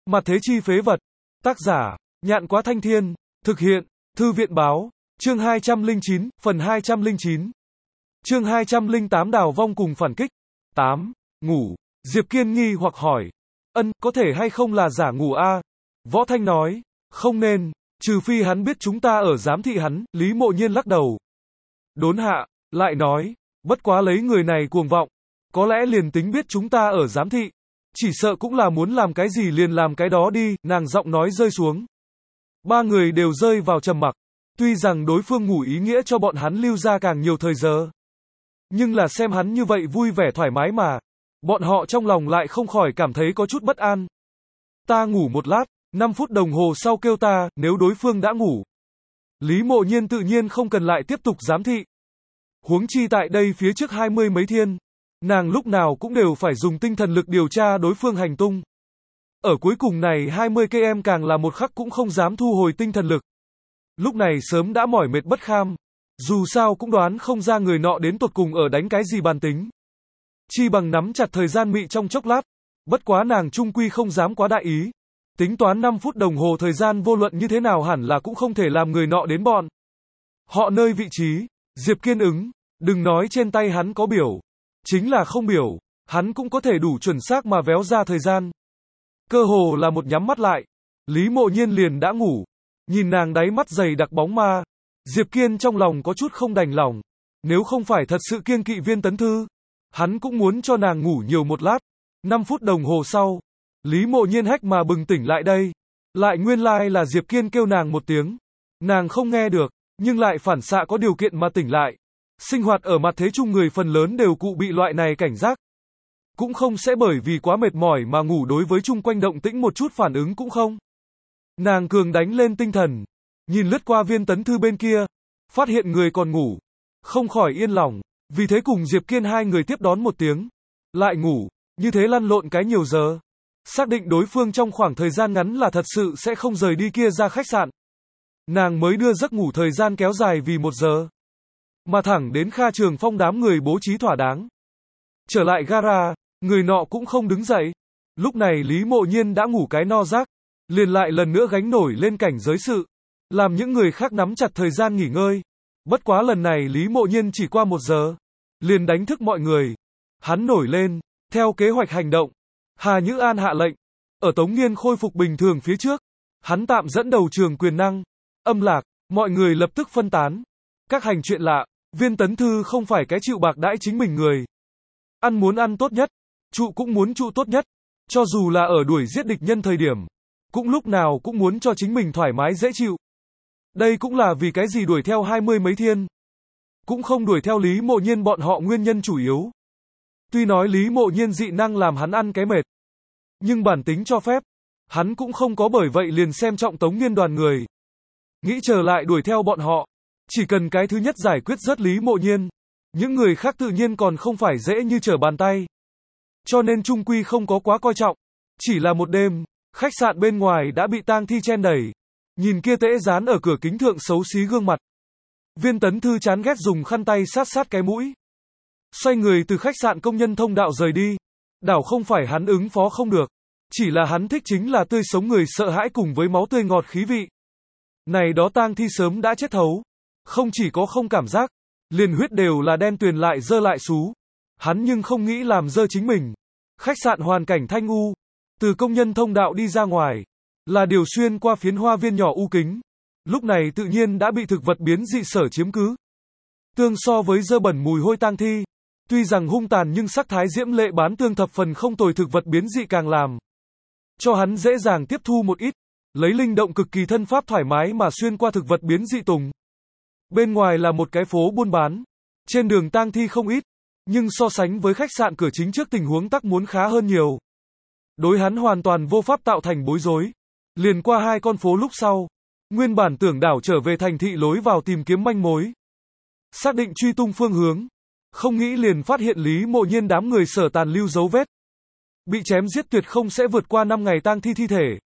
Mặt thế chi phế vật. Tác giả, Nhạn Quá Thanh Thiên. Thực hiện, Thư viện Báo. Chương 209, phần 209. Chương 208 đào vong cùng phản kích. 8. Ngủ. Diệp Kiên nghi hoặc hỏi. Có thể hay không là giả ngủ a? Võ Thanh nói. Không nên, trừ phi hắn biết chúng ta ở giám thị hắn. Lý Mộ Nhiên lắc đầu. Đốn hạ, lại nói. Bất quá lấy người này cuồng vọng. Có lẽ liền tính biết chúng ta ở giám thị. Chỉ sợ cũng là muốn làm cái gì liền làm cái đó đi, nàng giọng nói rơi xuống. Ba người đều rơi vào trầm mặc. Tuy rằng đối phương ngủ ý nghĩa cho bọn hắn lưu ra càng nhiều thời giờ. Nhưng là xem hắn như vậy vui vẻ thoải mái mà. Bọn họ trong lòng lại không khỏi cảm thấy có chút bất an. Ta ngủ một lát, 5 phút đồng hồ sau kêu ta, nếu đối phương đã ngủ. Lý Mộ Nhiên tự nhiên không cần lại tiếp tục giám thị. Huống chi tại đây phía trước 20 mấy thiên. Nàng lúc nào cũng đều phải dùng tinh thần lực điều tra đối phương hành tung. Ở cuối cùng này 20 km càng là một khắc cũng không dám thu hồi tinh thần lực. Lúc này sớm đã mỏi mệt bất kham. Dù sao cũng đoán không ra người nọ đến tột cùng ở đánh cái gì bàn tính. Chi bằng nắm chặt thời gian mị trong chốc lát. Bất quá nàng trung quy không dám quá đại ý. Tính toán 5 phút đồng hồ thời gian vô luận như thế nào hẳn là cũng không thể làm người nọ đến bọn họ nơi vị trí. Diệp Kiên ứng. Đừng nói trên tay hắn có biểu. Chính là không biểu, hắn cũng có thể đủ chuẩn xác mà véo ra thời gian. Cơ hồ là một nhắm mắt lại. Lý Mộ Nhiên liền đã ngủ. Nhìn nàng đáy mắt dày đặc bóng ma. Diệp Kiên trong lòng có chút không đành lòng. Nếu không phải thật sự kiêng kỵ Viên Tấn Thư, hắn cũng muốn cho nàng ngủ nhiều một lát. 5 phút đồng hồ sau, Lý Mộ Nhiên hách mà bừng tỉnh lại đây. Lại nguyên lai là Diệp Kiên kêu nàng một tiếng. Nàng không nghe được, nhưng lại phản xạ có điều kiện mà tỉnh lại. Sinh hoạt ở mặt thế chung người phần lớn đều cụ bị loại này cảnh giác. Cũng không sẽ bởi vì quá mệt mỏi mà ngủ, đối với chung quanh động tĩnh một chút phản ứng cũng không. Nàng cường đánh lên tinh thần. Nhìn lướt qua Viên Tấn Thư bên kia. Phát hiện người còn ngủ. Không khỏi yên lòng. Vì thế cùng Diệp Kiên hai người tiếp đón một tiếng. Lại ngủ. Như thế lăn lộn cái nhiều giờ. Xác định đối phương trong khoảng thời gian ngắn là thật sự sẽ không rời đi kia ra khách sạn. Nàng mới đưa giấc ngủ thời gian kéo dài vì 1 giờ. Mà thẳng đến Kha Trường Phong đám người bố trí thỏa đáng. Trở lại gara, người nọ cũng không đứng dậy. Lúc này Lý Mộ Nhiên đã ngủ cái no rác. Liền lại lần nữa gánh nổi lên cảnh giới sự. Làm những người khác nắm chặt thời gian nghỉ ngơi. Bất quá lần này Lý Mộ Nhiên chỉ qua 1 giờ. Liền đánh thức mọi người. Hắn nổi lên, theo kế hoạch hành động. Hà Nhữ An hạ lệnh. Ở Tống Nghiên khôi phục bình thường phía trước. Hắn tạm dẫn đầu trường quyền năng. Âm lạc, mọi người lập tức phân tán. Các hành chuyện lạ. Viên Tấn Thư không phải cái chịu bạc đãi chính mình người. Ăn muốn ăn tốt nhất, trụ cũng muốn trụ tốt nhất. Cho dù là ở đuổi giết địch nhân thời điểm, cũng lúc nào cũng muốn cho chính mình thoải mái dễ chịu. Đây cũng là vì cái gì đuổi theo 20 mấy thiên. Cũng không đuổi theo Lý Mộ Nhiên bọn họ nguyên nhân chủ yếu. Tuy nói Lý Mộ Nhiên dị năng làm hắn ăn cái mệt. Nhưng bản tính cho phép. Hắn cũng không có bởi vậy liền xem trọng Tống Nghiên đoàn người. Nghĩ trở lại đuổi theo bọn họ. Chỉ cần cái thứ nhất giải quyết rớt Lý Mộ Nhiên. Những người khác tự nhiên còn không phải dễ như trở bàn tay. Cho nên trung quy không có quá coi trọng. Chỉ là một đêm, khách sạn bên ngoài đã bị tang thi chen đầy. Nhìn kia tễ dán ở cửa kính thượng xấu xí gương mặt. Viên Tấn Thư chán ghét dùng khăn tay sát sát cái mũi. Xoay người từ khách sạn công nhân thông đạo rời đi. Đảo không phải hắn ứng phó không được. Chỉ là hắn thích chính là tươi sống người sợ hãi cùng với máu tươi ngọt khí vị. Này đó tang thi sớm đã chết thấu. Không chỉ có không cảm giác, liền huyết đều là đen tuyền lại dơ lại xú. Hắn nhưng không nghĩ làm dơ chính mình. Khách sạn hoàn cảnh thanh u. Từ công nhân thông đạo đi ra ngoài. Là điều xuyên qua phiến hoa viên nhỏ u kính. Lúc này tự nhiên đã bị thực vật biến dị sở chiếm cứ. Tương so với dơ bẩn mùi hôi tang thi. Tuy rằng hung tàn nhưng sắc thái diễm lệ bán tương thập phần không tồi, thực vật biến dị càng làm cho hắn dễ dàng tiếp thu một ít. Lấy linh động cực kỳ thân pháp thoải mái mà xuyên qua thực vật biến dị tùng. Bên ngoài là một cái phố buôn bán. Trên đường tang thi không ít. Nhưng so sánh với khách sạn cửa chính trước tình huống tắc muốn khá hơn nhiều. Đối hắn hoàn toàn vô pháp tạo thành bối rối. Liền qua 2 con phố lúc sau. Nguyên bản tưởng đảo trở về thành thị lối vào tìm kiếm manh mối. Xác định truy tung phương hướng. Không nghĩ liền phát hiện Lý Mộ Nhiên đám người sở tàn lưu dấu vết. Bị chém giết tuyệt không sẽ vượt qua 5 ngày tang thi thi thể.